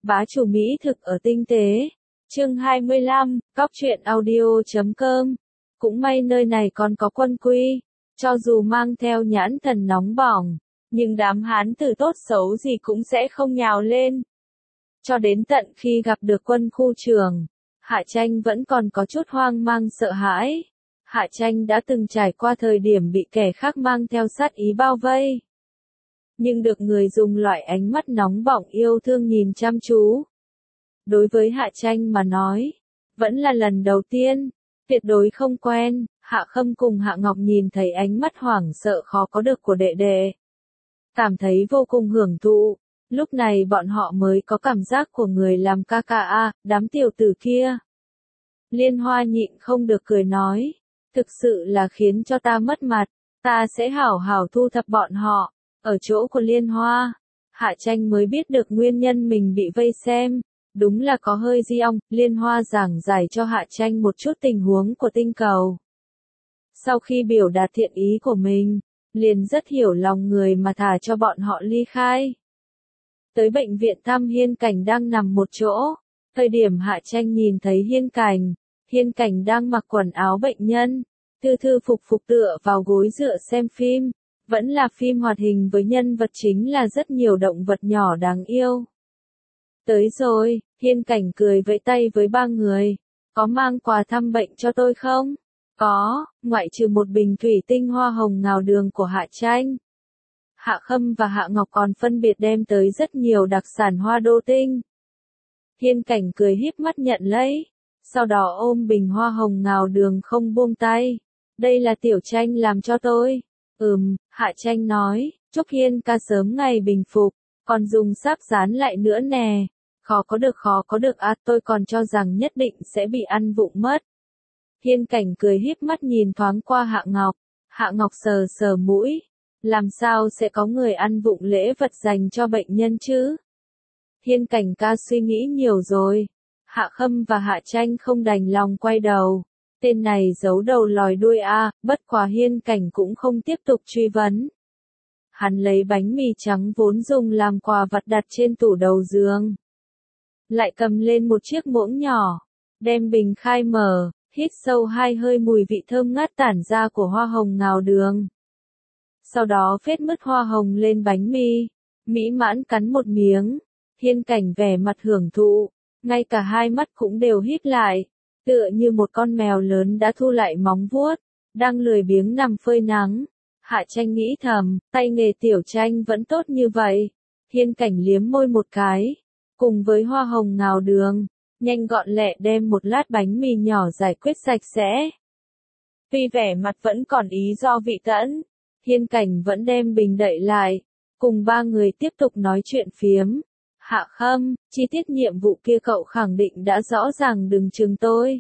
Bá chủ Mỹ thực ở tinh tế. Chương 25, Cóc truyện audio.com. Cũng may nơi này còn có quân quy, cho dù mang theo nhãn thần nóng bỏng, nhưng đám hán tử tốt xấu gì cũng sẽ không nhào lên. Cho đến tận khi gặp được quân khu trưởng, Hạ Tranh vẫn còn có chút hoang mang sợ hãi. Hạ Tranh đã từng trải qua thời điểm bị kẻ khác mang theo sát ý bao vây. Nhưng được người dùng loại ánh mắt nóng bỏng yêu thương nhìn chăm chú. Đối với Hạ Tranh mà nói, vẫn là lần đầu tiên, tuyệt đối không quen. Hạ Khâm cùng Hạ Ngọc nhìn thấy ánh mắt hoảng sợ khó có được của đệ đệ, cảm thấy vô cùng hưởng thụ. Lúc này bọn họ mới có cảm giác của người làm ca ca a, đám tiểu tử kia. Liên Hoa nhịn không được cười nói, thực sự là khiến cho ta mất mặt, ta sẽ hảo hảo thu thập bọn họ. Ở chỗ của Liên Hoa, Hạ Tranh mới biết được nguyên nhân mình bị vây xem, đúng là có hơi di ong. Liên Hoa giảng giải cho Hạ Tranh một chút tình huống của tinh cầu. Sau khi biểu đạt thiện ý của mình, liền rất hiểu lòng người mà thả cho bọn họ ly khai. Tới bệnh viện thăm Hiên Cảnh đang nằm một chỗ, thời điểm Hạ Tranh nhìn thấy Hiên Cảnh đang mặc quần áo bệnh nhân, thư thư phục phục tựa vào gối dựa xem phim, vẫn là phim hoạt hình với nhân vật chính là rất nhiều động vật nhỏ đáng yêu. Tới rồi, Hiên Cảnh cười vẫy tay với ba người, có mang quà thăm bệnh cho tôi không? Có, ngoại trừ một bình thủy tinh hoa hồng ngào đường của Hạ Tranh. Hạ Khâm và Hạ Ngọc còn phân biệt đem tới rất nhiều đặc sản hoa đô tinh. Hiên Cảnh cười híp mắt nhận lấy, sau đó ôm bình hoa hồng ngào đường không buông tay. Đây là Tiểu Tranh làm cho tôi. Hạ Tranh nói, chúc Hiên ca sớm ngày bình phục, còn dùng sáp dán lại nữa nè. Khó có được à, tôi còn cho rằng nhất định sẽ bị ăn vụng mất. Hiên Cảnh cười híp mắt nhìn thoáng qua Hạ Ngọc sờ sờ mũi, làm sao sẽ có người ăn vụng lễ vật dành cho bệnh nhân chứ? Hiên Cảnh ca suy nghĩ nhiều rồi. Hạ Khâm và Hạ Tranh không đành lòng quay đầu. Tên này giấu đầu lòi đuôi a, bất quá Hiên Cảnh cũng không tiếp tục truy vấn. Hắn lấy bánh mì trắng vốn dùng làm quà vặt đặt trên tủ đầu giường. Lại cầm lên một chiếc muỗng nhỏ, đem bình khai mở, hít sâu 2 hơi mùi vị thơm ngát tản ra của hoa hồng ngào đường. Sau đó phết mứt hoa hồng lên bánh mì, mỹ mãn cắn một miếng. Hiên Cảnh vẻ mặt hưởng thụ, ngay cả hai mắt cũng đều híp lại, tựa như một con mèo lớn đã thu lại móng vuốt, đang lười biếng nằm phơi nắng. Hạ Tranh nghĩ thầm, tay nghề Tiểu Tranh vẫn tốt như vậy. Hiên Cảnh liếm môi một cái, cùng với hoa hồng ngào đường, nhanh gọn lẹ đem một lát bánh mì nhỏ giải quyết sạch sẽ. Tuy vẻ mặt vẫn còn ý do vị tẫn, Hiên Cảnh vẫn đem bình đậy lại, cùng ba người tiếp tục nói chuyện phiếm. Hạ Khâm, chi tiết nhiệm vụ kia cậu khẳng định đã rõ ràng, đừng chừng tôi.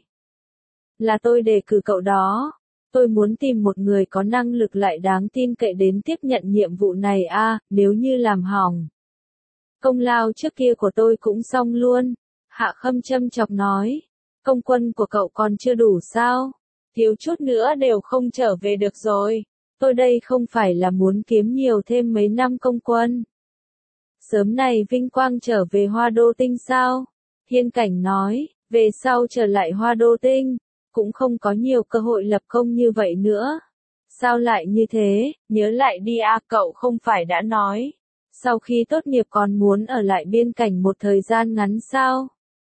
Là tôi đề cử cậu đó. Tôi muốn tìm một người có năng lực lại đáng tin cậy đến tiếp nhận nhiệm vụ này a, nếu như làm hỏng, công lao trước kia của tôi cũng xong luôn. Hạ Khâm châm chọc nói, công quân của cậu còn chưa đủ sao? Thiếu chút nữa đều không trở về được rồi. Tôi đây không phải là muốn kiếm nhiều thêm mấy năm công quân. Sớm này vinh quang trở về Hoa Đô Tinh sao? Hiên Cảnh nói, về sau trở lại Hoa Đô Tinh, cũng không có nhiều cơ hội lập công như vậy nữa. Sao lại như thế, nhớ lại đi a, cậu không phải đã nói, sau khi tốt nghiệp còn muốn ở lại biên cảnh một thời gian ngắn sao?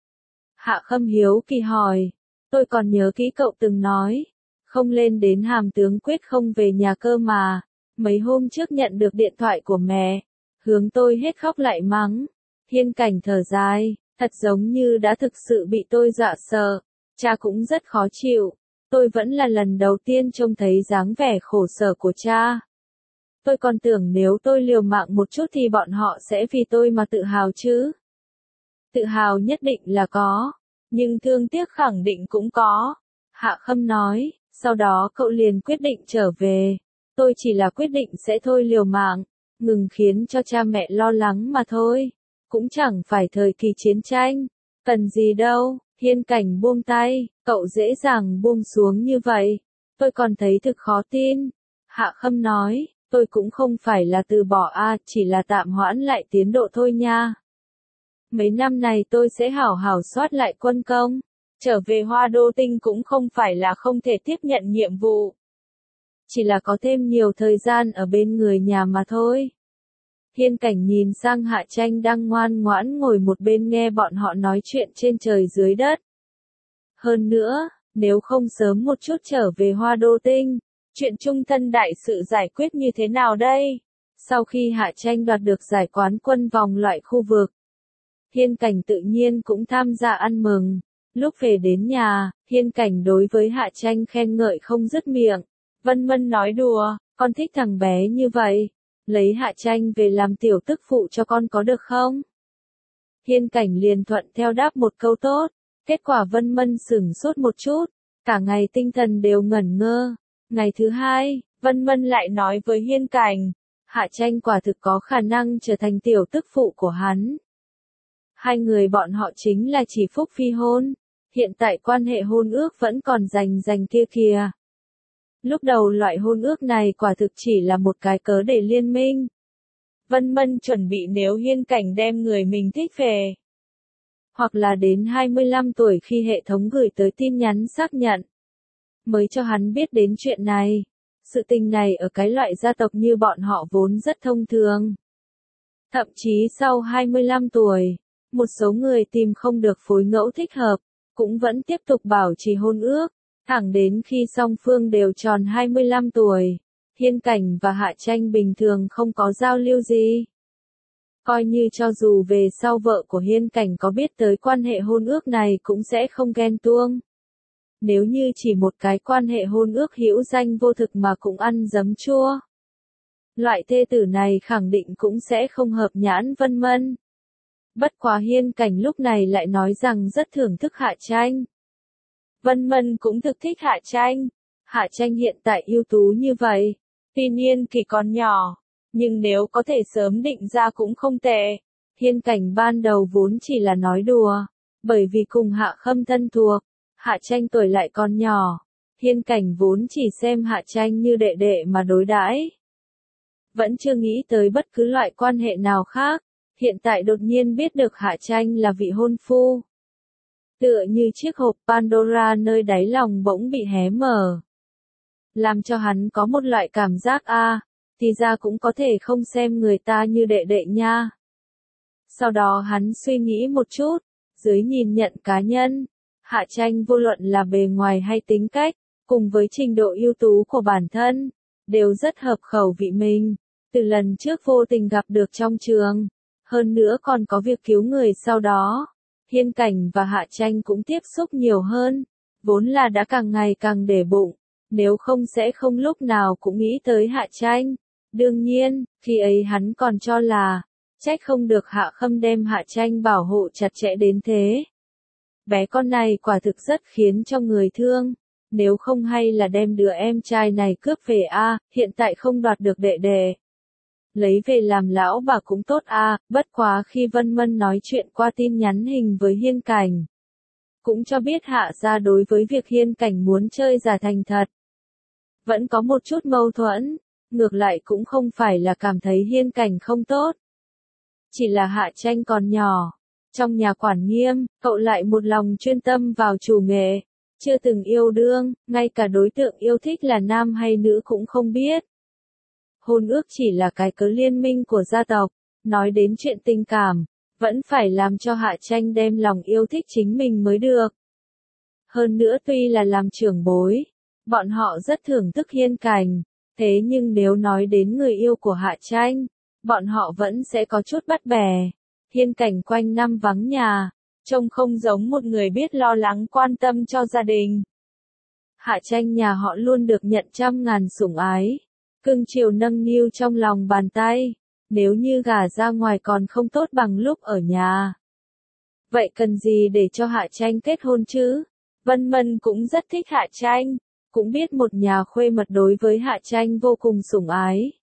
Hạ Khâm hiếu kỳ hỏi, tôi còn nhớ kỹ cậu từng nói, không lên đến hàm tướng quyết không về nhà cơ mà. Mấy hôm trước nhận được điện thoại của mẹ, hướng tôi hết khóc lại mắng. Hiên Cảnh thở dài, thật giống như đã thực sự bị tôi dọa sợ. Cha cũng rất khó chịu, tôi vẫn là lần đầu tiên trông thấy dáng vẻ khổ sở của cha. Tôi còn tưởng nếu tôi liều mạng một chút thì bọn họ sẽ vì tôi mà tự hào chứ. Tự hào nhất định là có, nhưng thương tiếc khẳng định cũng có. Hạ Khâm nói, sau đó cậu liền quyết định trở về. Tôi chỉ là quyết định sẽ thôi liều mạng, ngừng khiến cho cha mẹ lo lắng mà thôi. Cũng chẳng phải thời kỳ chiến tranh, cần gì đâu. Hiên Cảnh buông tay, cậu dễ dàng buông xuống như vậy. Tôi còn thấy thực khó tin. Hạ Khâm nói, tôi cũng không phải là từ bỏ a, chỉ là tạm hoãn lại tiến độ thôi nha. Mấy năm này tôi sẽ hảo hảo soát lại quân công. Trở về Hoa Đô Tinh cũng không phải là không thể tiếp nhận nhiệm vụ. Chỉ là có thêm nhiều thời gian ở bên người nhà mà thôi. Hiên Cảnh nhìn sang Hạ Tranh đang ngoan ngoãn ngồi một bên nghe bọn họ nói chuyện trên trời dưới đất. Hơn nữa, nếu không sớm một chút trở về Hoa Đô Tinh, chuyện trung thân đại sự giải quyết như thế nào đây? Sau khi Hạ Tranh đoạt được giải quán quân vòng loại khu vực, Hiên Cảnh tự nhiên cũng tham gia ăn mừng. Lúc về đến nhà, Hiên Cảnh đối với Hạ Tranh khen ngợi không dứt miệng. Vân Vân nói đùa, con thích thằng bé như vậy. Lấy Hạ Tranh về làm tiểu tức phụ cho con có được không? Hiên Cảnh liền thuận theo đáp một câu tốt. Kết quả Vân Vân sửng sốt một chút. Cả ngày tinh thần đều ngẩn ngơ. Ngày thứ hai, Vân Vân lại nói với Hiên Cảnh. Hạ Tranh quả thực có khả năng trở thành tiểu tức phụ của hắn. Hai người bọn họ chính là chỉ phúc phi hôn. Hiện tại quan hệ hôn ước vẫn còn rành kia kìa. Lúc đầu loại hôn ước này quả thực chỉ là một cái cớ để liên minh. Vân Vân chuẩn bị nếu Hiên Cảnh đem người mình thích về. Hoặc là đến 25 tuổi khi hệ thống gửi tới tin nhắn xác nhận. Mới cho hắn biết đến chuyện này. Sự tình này ở cái loại gia tộc như bọn họ vốn rất thông thường. Thậm chí sau 25 tuổi, một số người tìm không được phối ngẫu thích hợp, cũng vẫn tiếp tục bảo trì hôn ước. Thẳng đến khi song phương đều tròn 25 tuổi, Hiên Cảnh và Hạ Tranh bình thường không có giao lưu gì. Coi như cho dù về sau vợ của Hiên Cảnh có biết tới quan hệ hôn ước này cũng sẽ không ghen tuông. Nếu như chỉ một cái quan hệ hôn ước hữu danh vô thực mà cũng ăn giấm chua. Loại thê tử này khẳng định cũng sẽ không hợp nhãn Vân Vân. Bất quá Hiên Cảnh lúc này lại nói rằng rất thưởng thức Hạ Tranh. Vân Vân cũng thực thích Hạ Tranh. Hạ Tranh hiện tại ưu tú như vậy. Tuy nhiên kỳ còn nhỏ. Nhưng nếu có thể sớm định ra cũng không tệ. Hiên Cảnh ban đầu vốn chỉ là nói đùa. Bởi vì cùng Hạ Khâm thân thuộc. Hạ Tranh tuổi lại còn nhỏ. Hiên Cảnh vốn chỉ xem Hạ Tranh như đệ đệ mà đối đãi. Vẫn chưa nghĩ tới bất cứ loại quan hệ nào khác. Hiện tại đột nhiên biết được Hạ Tranh là vị hôn phu. Tựa như chiếc hộp Pandora nơi đáy lòng bỗng bị hé mở. Làm cho hắn có một loại cảm giác thì ra cũng có thể không xem người ta như đệ đệ nha. Sau đó hắn suy nghĩ một chút, dưới nhìn nhận cá nhân, Hạ Tranh vô luận là bề ngoài hay tính cách, cùng với trình độ ưu tú của bản thân, đều rất hợp khẩu vị mình. Từ lần trước vô tình gặp được trong trường, hơn nữa còn có việc cứu người sau đó. Hiên Cảnh và Hạ Tranh cũng tiếp xúc nhiều hơn, vốn là đã càng ngày càng để bụng, nếu không sẽ không lúc nào cũng nghĩ tới Hạ Tranh. Đương nhiên, khi ấy hắn còn cho là, trách không được Hạ Khâm đem Hạ Tranh bảo hộ chặt chẽ đến thế. Bé con này quả thực rất khiến cho người thương, nếu không hay là đem đứa em trai này cướp về hiện tại không đoạt được đệ đệ. Lấy về làm lão bà cũng tốt bất quá khi Vân Vân nói chuyện qua tin nhắn hình với Hiên Cảnh. Cũng cho biết Hạ gia đối với việc Hiên Cảnh muốn chơi giả thành thật. Vẫn có một chút mâu thuẫn, ngược lại cũng không phải là cảm thấy Hiên Cảnh không tốt. Chỉ là Hạ Tranh còn nhỏ, trong nhà quản nghiêm, cậu lại một lòng chuyên tâm vào chủ nghệ, chưa từng yêu đương, ngay cả đối tượng yêu thích là nam hay nữ cũng không biết. Hôn ước chỉ là cái cớ liên minh của gia tộc, nói đến chuyện tình cảm, vẫn phải làm cho Hạ Tranh đem lòng yêu thích chính mình mới được. Hơn nữa tuy là làm trưởng bối, bọn họ rất thưởng thức Hiên Cảnh, thế nhưng nếu nói đến người yêu của Hạ Tranh, bọn họ vẫn sẽ có chút bắt bẻ. Hiên Cảnh quanh năm vắng nhà, trông không giống một người biết lo lắng quan tâm cho gia đình. Hạ Tranh nhà họ luôn được nhận trăm ngàn sủng ái, cưng chiều nâng niu trong lòng bàn tay, nếu như gả ra ngoài còn không tốt bằng lúc ở nhà. Vậy cần gì để cho Hạ Tranh kết hôn chứ? Vân Vân cũng rất thích Hạ Tranh, cũng biết một nhà khuê mật đối với Hạ Tranh vô cùng sủng ái.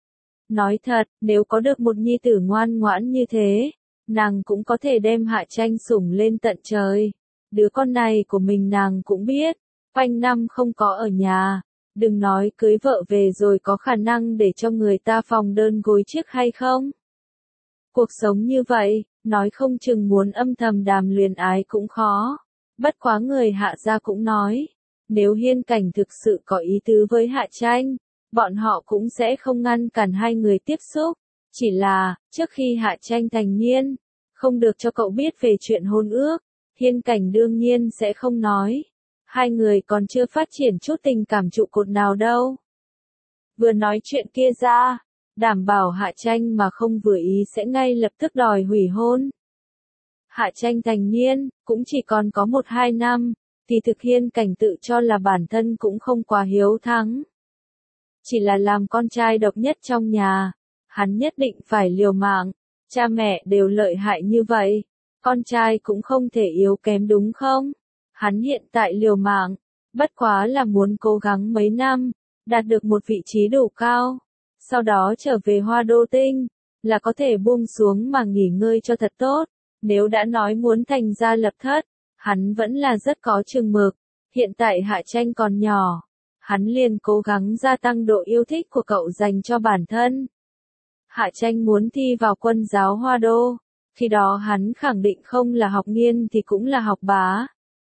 Nói thật, nếu có được một nhi tử ngoan ngoãn như thế, nàng cũng có thể đem Hạ Tranh sủng lên tận trời. Đứa con này của mình nàng cũng biết, quanh năm không có ở nhà, đừng nói cưới vợ về rồi có khả năng để cho người ta phòng đơn gối chiếc hay không. Cuộc sống như vậy, nói không chừng muốn âm thầm đàm luyến ái cũng khó. Bất quá người Hạ gia cũng nói, nếu Hiên Cảnh thực sự có ý tứ với Hạ Tranh, bọn họ cũng sẽ không ngăn cản hai người tiếp xúc. Chỉ là, trước khi Hạ Tranh thành niên, không được cho cậu biết về chuyện hôn ước, Hiên Cảnh đương nhiên sẽ không nói. Hai người còn chưa phát triển chút tình cảm trụ cột nào đâu. Vừa nói chuyện kia ra, đảm bảo Hạ Tranh mà không vừa ý sẽ ngay lập tức đòi hủy hôn. Hạ Tranh thành niên, cũng chỉ còn có 1-2 năm, thì thực Hiên Cảnh tự cho là bản thân cũng không quá hiếu thắng. Chỉ là làm con trai độc nhất trong nhà, hắn nhất định phải liều mạng, cha mẹ đều lợi hại như vậy, con trai cũng không thể yếu kém đúng không? Hắn hiện tại liều mạng, bất quá là muốn cố gắng mấy năm, đạt được một vị trí đủ cao, sau đó trở về Hoa Đô Tinh, là có thể buông xuống mà nghỉ ngơi cho thật tốt. Nếu đã nói muốn thành gia lập thất, hắn vẫn là rất có chừng mực. Hiện tại Hạ Tranh còn nhỏ, hắn liền cố gắng gia tăng độ yêu thích của cậu dành cho bản thân. Hạ Tranh muốn thi vào quân giáo Hoa Đô, khi đó hắn khẳng định không là học nghiên thì cũng là học bá.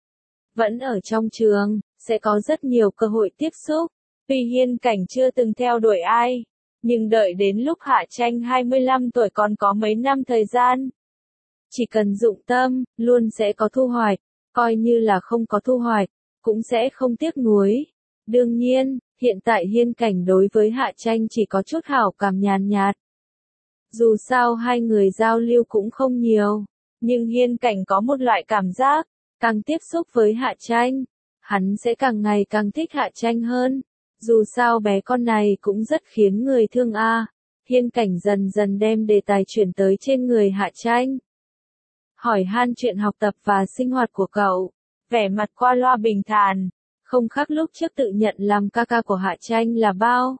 Vẫn ở trong trường, sẽ có rất nhiều cơ hội tiếp xúc. Tuy Hiên Cảnh chưa từng theo đuổi ai, nhưng đợi đến lúc Hạ Tranh 25 tuổi còn có mấy năm thời gian. Chỉ cần dụng tâm, luôn sẽ có thu hoạch, coi như là không có thu hoạch, cũng sẽ không tiếc nuối. Đương nhiên, hiện tại Hiên Cảnh đối với Hạ Tranh chỉ có chút hảo cảm nhàn nhạt. Dù sao hai người giao lưu cũng không nhiều, nhưng Hiên Cảnh có một loại cảm giác, càng tiếp xúc với Hạ Tranh, hắn sẽ càng ngày càng thích Hạ Tranh hơn. Dù sao bé con này cũng rất khiến người thương a. Hiên Cảnh dần dần đem đề tài chuyển tới trên người Hạ Tranh. Hỏi han chuyện học tập và sinh hoạt của cậu, vẻ mặt qua loa bình thản, không khác lúc trước tự nhận làm ca ca của Hạ Tranh là bao.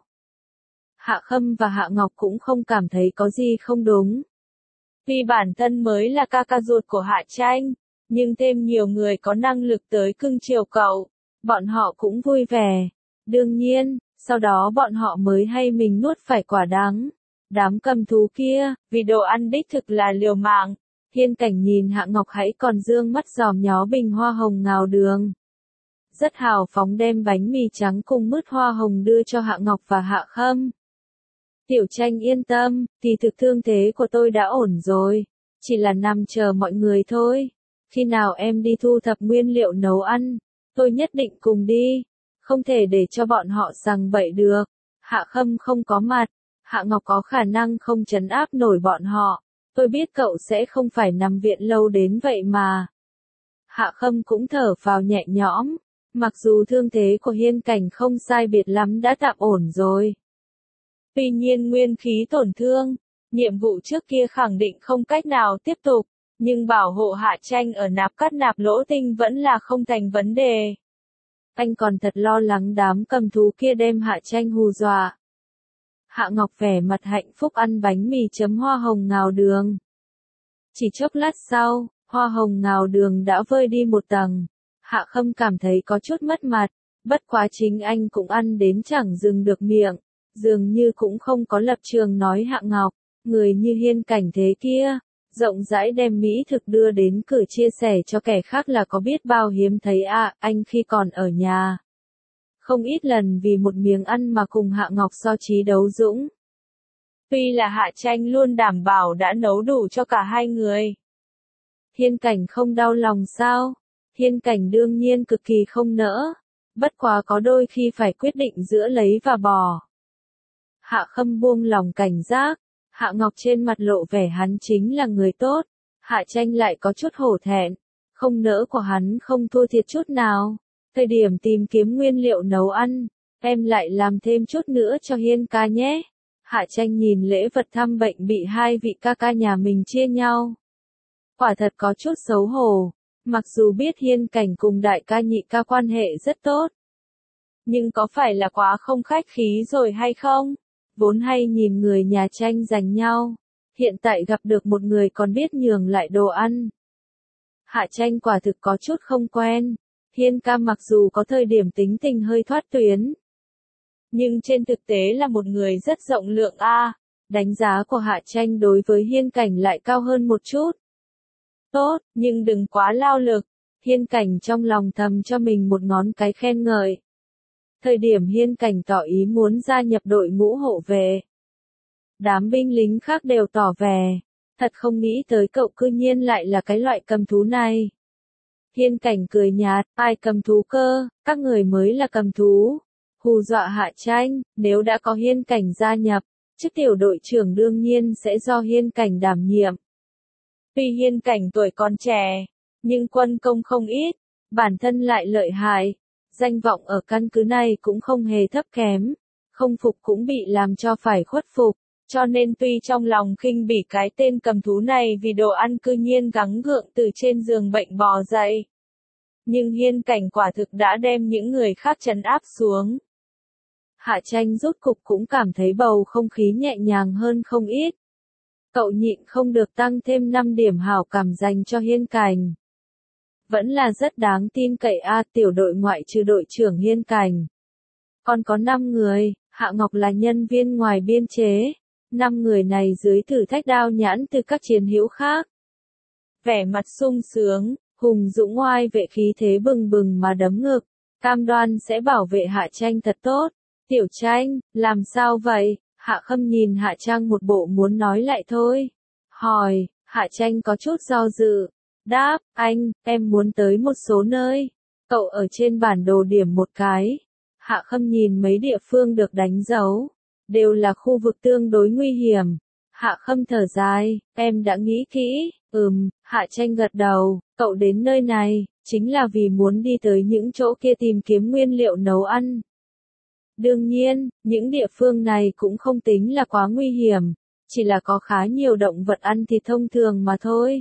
Hạ Khâm và Hạ Ngọc cũng không cảm thấy có gì không đúng. Vì bản thân mới là ca ca ruột của Hạ Tranh, nhưng thêm nhiều người có năng lực tới cưng chiều cậu, bọn họ cũng vui vẻ. Đương nhiên, sau đó bọn họ mới hay mình nuốt phải quả đắng. Đám cầm thú kia, vì đồ ăn đích thực là liều mạng. Hiên Cảnh nhìn Hạ Ngọc hãy còn dương mắt giòm nhó bình hoa hồng ngào đường. Rất hào phóng đem bánh mì trắng cùng mứt hoa hồng đưa cho Hạ Ngọc và Hạ Khâm. Tiểu Tranh yên tâm, thì thực thương thế của tôi đã ổn rồi. Chỉ là nằm chờ mọi người thôi. Khi nào em đi thu thập nguyên liệu nấu ăn, tôi nhất định cùng đi. Không thể để cho bọn họ sằng bậy được. Hạ Khâm không có mặt, Hạ Ngọc có khả năng không trấn áp nổi bọn họ. Tôi biết cậu sẽ không phải nằm viện lâu đến vậy mà. Hạ Khâm cũng thở phào nhẹ nhõm, mặc dù thương thế của Hiên Cảnh không sai biệt lắm đã tạm ổn rồi. Tuy nhiên nguyên khí tổn thương, nhiệm vụ trước kia khẳng định không cách nào tiếp tục, nhưng bảo hộ Hạ Tranh ở nạp cắt nạp lỗ tinh vẫn là không thành vấn đề. Anh còn thật lo lắng đám cầm thú kia đem Hạ Tranh hù dọa. Hạ Ngọc vẻ mặt hạnh phúc ăn bánh mì chấm hoa hồng ngào đường. Chỉ chốc lát sau, hoa hồng ngào đường đã vơi đi một tầng. Hạ Khâm cảm thấy có chút mất mặt, bất quá chính anh cũng ăn đến chẳng dừng được miệng, dường như cũng không có lập trường nói Hạ Ngọc, người như Hiên Cảnh thế kia, rộng rãi đem mỹ thực đưa đến cửa chia sẻ cho kẻ khác là có biết bao hiếm thấy à, anh khi còn ở nhà. Không ít lần vì một miếng ăn mà cùng Hạ Ngọc so trí đấu dũng. Tuy là Hạ Tranh luôn đảm bảo đã nấu đủ cho cả hai người. Hiên Cảnh không đau lòng sao? Hiên Cảnh đương nhiên cực kỳ không nỡ. Bất quá có đôi khi phải quyết định giữa lấy và bỏ. Hạ Khâm buông lòng cảnh giác. Hạ Ngọc trên mặt lộ vẻ hắn chính là người tốt. Hạ Tranh lại có chút hổ thẹn. Không nỡ của hắn không thua thiệt chút nào. Thời điểm tìm kiếm nguyên liệu nấu ăn, em lại làm thêm chút nữa cho Hiên ca nhé. Hạ Tranh nhìn lễ vật thăm bệnh bị hai vị ca ca nhà mình chia nhau. Quả thật có chút xấu hổ, mặc dù biết Hiên Cảnh cùng đại ca nhị ca quan hệ rất tốt. Nhưng có phải là quá không khách khí rồi hay không? Vốn hay nhìn người nhà Tranh giành nhau, hiện tại gặp được một người còn biết nhường lại đồ ăn. Hạ Tranh quả thực có chút không quen. Hiên ca mặc dù có thời điểm tính tình hơi thoát tuyến, nhưng trên thực tế là một người rất rộng lượng a. Đánh giá của Hạ Tranh đối với Hiên Cảnh lại cao hơn một chút, tốt, nhưng đừng quá lao lực. Hiên Cảnh trong lòng thầm cho mình một ngón cái khen ngợi. Thời điểm Hiên Cảnh tỏ ý muốn gia nhập đội ngũ hộ vệ, đám binh lính khác đều tỏ vẻ, thật không nghĩ tới cậu cư nhiên lại là cái loại cầm thú này. Hiên Cảnh cười nhạt, ai cầm thú cơ, các người mới là cầm thú. Hù dọa Hạ Tranh, nếu đã có Hiên Cảnh gia nhập, chức tiểu đội trưởng đương nhiên sẽ do Hiên Cảnh đảm nhiệm. Tuy Hiên Cảnh tuổi còn trẻ, nhưng quân công không ít, bản thân lại lợi hại, danh vọng ở căn cứ này cũng không hề thấp kém, không phục cũng bị làm cho phải khuất phục, cho nên tuy trong lòng khinh bỉ cái tên cầm thú này vì đồ ăn cư nhiên gắng gượng từ trên giường bệnh bò dậy. Nhưng Hiên Cảnh quả thực đã đem những người khác trấn áp xuống. Hạ Tranh rốt cục cũng cảm thấy bầu không khí nhẹ nhàng hơn không ít. Cậu nhịn không được tăng thêm 5 điểm hảo cảm dành cho Hiên Cảnh. Vẫn là rất đáng tin cậy tiểu đội ngoại trừ đội trưởng Hiên Cảnh. Còn có 5 người, Hạ Ngọc là nhân viên ngoài biên chế. 5 người này dưới thử thách đao nhãn từ các chiến hữu khác. Vẻ mặt sung sướng, hùng dũng oai vệ khí thế bừng bừng mà đấm ngực. Cam đoan sẽ bảo vệ Hạ Tranh thật tốt. Tiểu Tranh, làm sao vậy? Hạ Khâm nhìn Hạ Trang một bộ muốn nói lại thôi. Hỏi, Hạ Tranh có chút do dự. Đáp, anh, em muốn tới một số nơi. Cậu ở trên bản đồ điểm một cái. Hạ Khâm nhìn mấy địa phương được đánh dấu. Đều là khu vực tương đối nguy hiểm. Hạ Khâm thở dài, em đã nghĩ kỹ. Hạ Tranh gật đầu, cậu đến nơi này, chính là vì muốn đi tới những chỗ kia tìm kiếm nguyên liệu nấu ăn. Đương nhiên, những địa phương này cũng không tính là quá nguy hiểm, chỉ là có khá nhiều động vật ăn thịt thông thường mà thôi.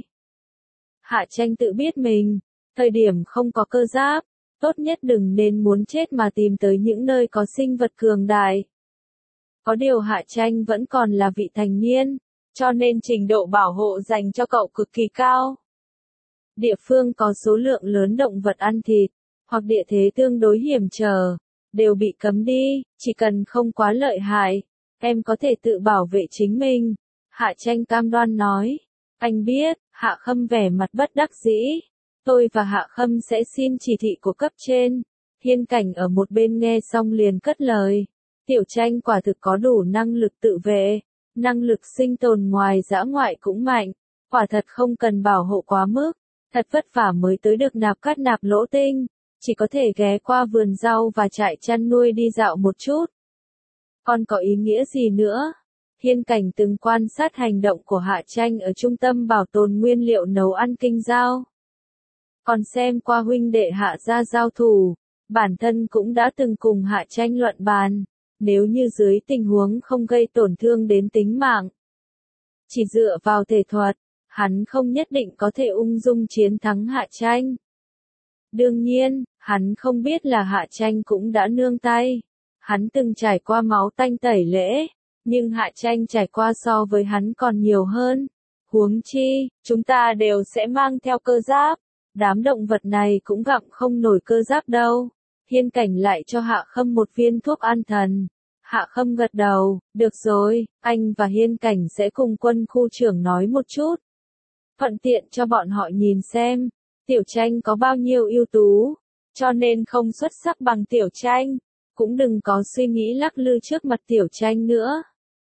Hạ Tranh tự biết mình, thời điểm không có cơ giáp, tốt nhất đừng nên muốn chết mà tìm tới những nơi có sinh vật cường đại. Có điều Hạ Tranh vẫn còn là vị thành niên, cho nên trình độ bảo hộ dành cho cậu cực kỳ cao. Địa phương có số lượng lớn động vật ăn thịt, hoặc địa thế tương đối hiểm trở, đều bị cấm đi, chỉ cần không quá lợi hại, em có thể tự bảo vệ chính mình. Hạ Tranh cam đoan nói. Anh biết, Hạ Khâm vẻ mặt bất đắc dĩ. Tôi và Hạ Khâm sẽ xin chỉ thị của cấp trên. Hiên Cảnh ở một bên nghe xong liền cất lời. Tiểu Tranh quả thực có đủ năng lực tự vệ, năng lực sinh tồn ngoài dã ngoại cũng mạnh, quả thật không cần bảo hộ quá mức, thật vất vả mới tới được nạp cát nạp lỗ tinh, chỉ có thể ghé qua vườn rau và trại chăn nuôi đi dạo một chút. Còn có ý nghĩa gì nữa? Hiên Cảnh từng quan sát hành động của Hạ Tranh ở trung tâm bảo tồn nguyên liệu nấu ăn Kinh Giao. Còn xem qua huynh đệ Hạ gia giao thủ, bản thân cũng đã từng cùng Hạ Tranh luận bàn. Nếu như dưới tình huống không gây tổn thương đến tính mạng, chỉ dựa vào thể thuật, hắn không nhất định có thể ung dung chiến thắng Hạ Tranh. Đương nhiên, hắn không biết là Hạ Tranh cũng đã nương tay. Hắn từng trải qua máu tanh tẩy lễ, nhưng Hạ Tranh trải qua so với hắn còn nhiều hơn. Huống chi, chúng ta đều sẽ mang theo cơ giáp. Đám động vật này cũng gặm không nổi cơ giáp đâu. Hiên Cảnh lại cho Hạ Khâm một viên thuốc an thần. Hạ Khâm gật đầu, được rồi, anh và Hiên Cảnh sẽ cùng quân khu trưởng nói một chút. Thuận tiện cho bọn họ nhìn xem, Tiểu Tranh có bao nhiêu ưu tú, cho nên không xuất sắc bằng Tiểu Tranh, cũng đừng có suy nghĩ lắc lư trước mặt Tiểu Tranh nữa.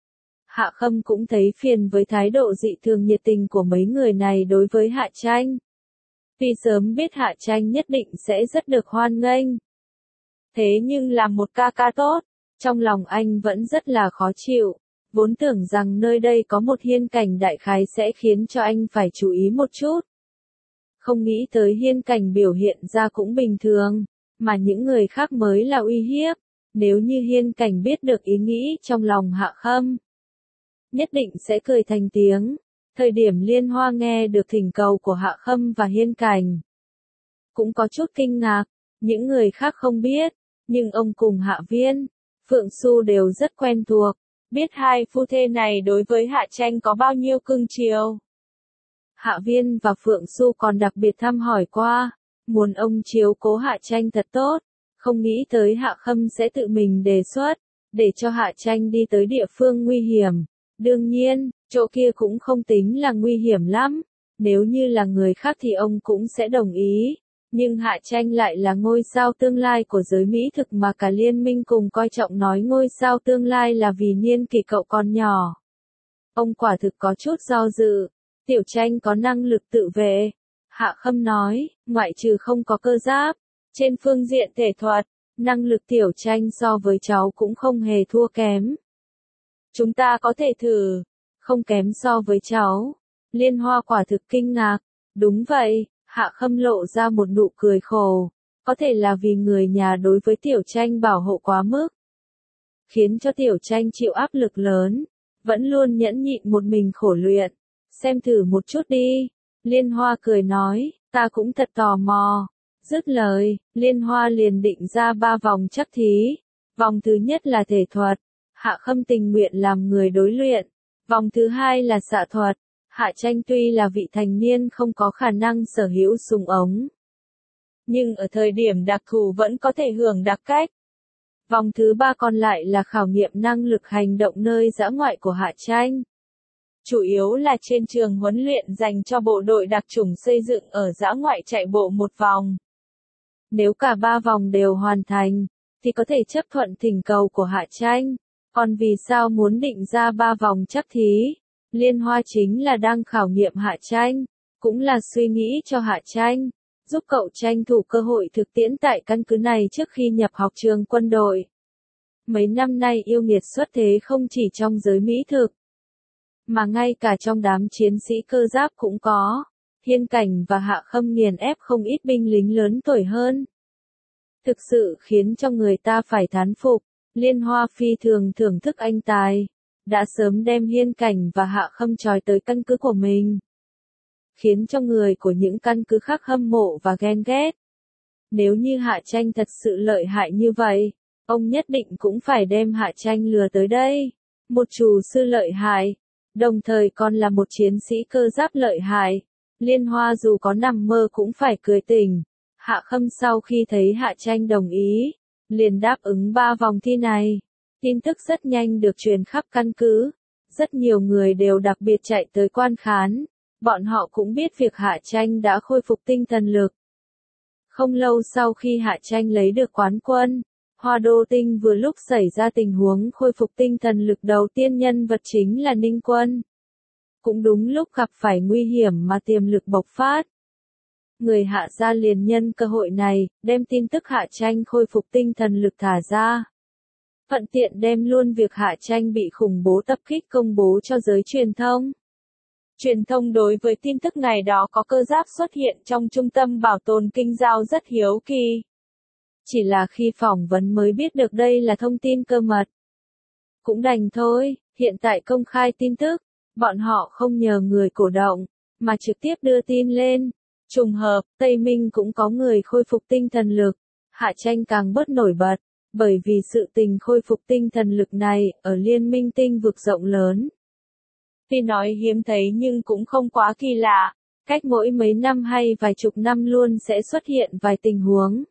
Hạ Khâm cũng thấy phiền với thái độ dị thường nhiệt tình của mấy người này đối với Hạ Tranh. Vì sớm biết Hạ Tranh nhất định sẽ rất được hoan nghênh. Thế nhưng làm một ca ca tốt, trong lòng anh vẫn rất là khó chịu, vốn tưởng rằng nơi đây có một Hiên Cảnh đại khái sẽ khiến cho anh phải chú ý một chút. Không nghĩ tới Hiên Cảnh biểu hiện ra cũng bình thường, mà những người khác mới là uy hiếp, nếu như Hiên Cảnh biết được ý nghĩ trong lòng Hạ Khâm, nhất định sẽ cười thành tiếng. Thời điểm Liên Hoa nghe được thỉnh cầu của Hạ Khâm và Hiên Cảnh, cũng có chút kinh ngạc, những người khác không biết, nhưng ông cùng Hạ Viên, Phượng Xu đều rất quen thuộc, biết hai phu thê này đối với Hạ Tranh có bao nhiêu cưng chiều. Hạ Viên và Phượng Xu còn đặc biệt thăm hỏi qua, muốn ông chiếu cố Hạ Tranh thật tốt, không nghĩ tới Hạ Khâm sẽ tự mình đề xuất, để cho Hạ Tranh đi tới địa phương nguy hiểm. Đương nhiên, chỗ kia cũng không tính là nguy hiểm lắm, Nếu như là người khác thì ông cũng sẽ đồng ý. Nhưng Hạ Tranh lại là ngôi sao tương lai của giới mỹ thực mà cả liên minh cùng coi trọng, nói ngôi sao tương lai là vì niên kỷ cậu còn nhỏ. Ông quả thực có chút do dự. Tiểu Tranh có năng lực tự vệ. Hạ Khâm nói, ngoại trừ không có cơ giáp. Trên phương diện thể thuật, năng lực Tiểu Tranh so với cháu cũng không hề thua kém. Chúng ta có thể thử. Không kém so với cháu. Liên Hoa quả thực kinh ngạc. Đúng vậy, Hạ Khâm lộ ra một nụ cười khổ. Có thể là vì người nhà đối với Tiểu Tranh bảo hộ quá mức, khiến cho Tiểu Tranh chịu áp lực lớn, vẫn luôn nhẫn nhịn một mình khổ luyện. Xem thử một chút đi. Liên Hoa cười nói, ta cũng thật tò mò. Dứt lời, Liên Hoa liền định ra 3 vòng chắc thí. Vòng thứ nhất là thể thuật. Hạ Khâm tình nguyện làm người đối luyện. Vòng thứ hai là xạ thuật. Hạ Tranh tuy là vị thành niên không có khả năng sở hữu súng ống, nhưng ở thời điểm đặc thù vẫn có thể hưởng đặc cách. Vòng thứ ba còn lại là khảo nghiệm năng lực hành động nơi dã ngoại của Hạ Tranh. Chủ yếu là trên trường huấn luyện dành cho bộ đội đặc chủng xây dựng ở dã ngoại chạy bộ một vòng. Nếu cả 3 vòng đều hoàn thành, thì có thể chấp thuận thỉnh cầu của Hạ Tranh. Còn vì sao muốn định ra 3 vòng chắc thí? Liên Hoa chính là đang khảo nghiệm Hạ Tranh, cũng là suy nghĩ cho Hạ Tranh, giúp cậu tranh thủ cơ hội thực tiễn tại căn cứ này trước khi nhập học trường quân đội. Mấy năm nay yêu nghiệt xuất thế không chỉ trong giới mỹ thực, mà ngay cả trong đám chiến sĩ cơ giáp cũng có. Hiên Cảnh và Hạ Khâm nghiền ép không ít binh lính lớn tuổi hơn. Thực sự khiến cho người ta phải thán phục. Liên Hoa phi thường thưởng thức anh tài, đã sớm đem Hiên Cảnh và Hạ Khâm trói tới căn cứ của mình, khiến cho người của những căn cứ khác hâm mộ và ghen ghét. Nếu như Hạ Tranh thật sự lợi hại như vậy, ông nhất định cũng phải đem Hạ Tranh lừa tới đây. Một chủ sư lợi hại, đồng thời còn là một chiến sĩ cơ giáp lợi hại. Liên Hoa dù có nằm mơ cũng phải cười tỉnh. Hạ Khâm sau khi thấy Hạ Tranh đồng ý, liền đáp ứng 3 vòng thi này. Tin tức rất nhanh được truyền khắp căn cứ. Rất nhiều người đều đặc biệt chạy tới quan khán. Bọn họ cũng biết việc Hạ Tranh đã khôi phục tinh thần lực. Không lâu sau khi Hạ Tranh lấy được quán quân, Hoa Đô Tinh vừa lúc xảy ra tình huống khôi phục tinh thần lực đầu tiên, nhân vật chính là Ninh Quân. Cũng đúng lúc gặp phải nguy hiểm mà tiềm lực bộc phát. Người Hạ gia liền nhân cơ hội này, đem tin tức Hạ Tranh khôi phục tinh thần lực thả ra. Thuận tiện đem luôn việc Hạ Tranh bị khủng bố tập kích công bố cho giới truyền thông. Truyền thông đối với tin tức ngày đó có cơ giáp xuất hiện trong trung tâm bảo tồn kinh giao rất hiếu kỳ. Chỉ là khi phỏng vấn mới biết được đây là thông tin cơ mật. Cũng đành thôi, hiện tại công khai tin tức, bọn họ không nhờ người cổ động, mà trực tiếp đưa tin lên. Trùng hợp, Tây Minh cũng có người khôi phục tinh thần lực. Hạ Tranh càng bớt nổi bật, bởi vì sự tình khôi phục tinh thần lực này, ở liên minh tinh vực rộng lớn. Tuy nói hiếm thấy nhưng cũng không quá kỳ lạ, cách mỗi mấy năm hay vài chục năm luôn sẽ xuất hiện vài tình huống.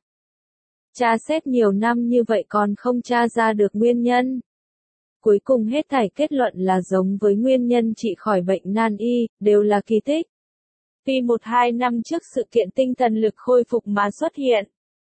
Tra xét nhiều năm như vậy còn không tra ra được nguyên nhân. Cuối cùng hết thảy kết luận là giống với nguyên nhân trị khỏi bệnh nan y, đều là kỳ tích. Tuy 1-2 năm trước sự kiện tinh thần lực khôi phục mà xuất hiện,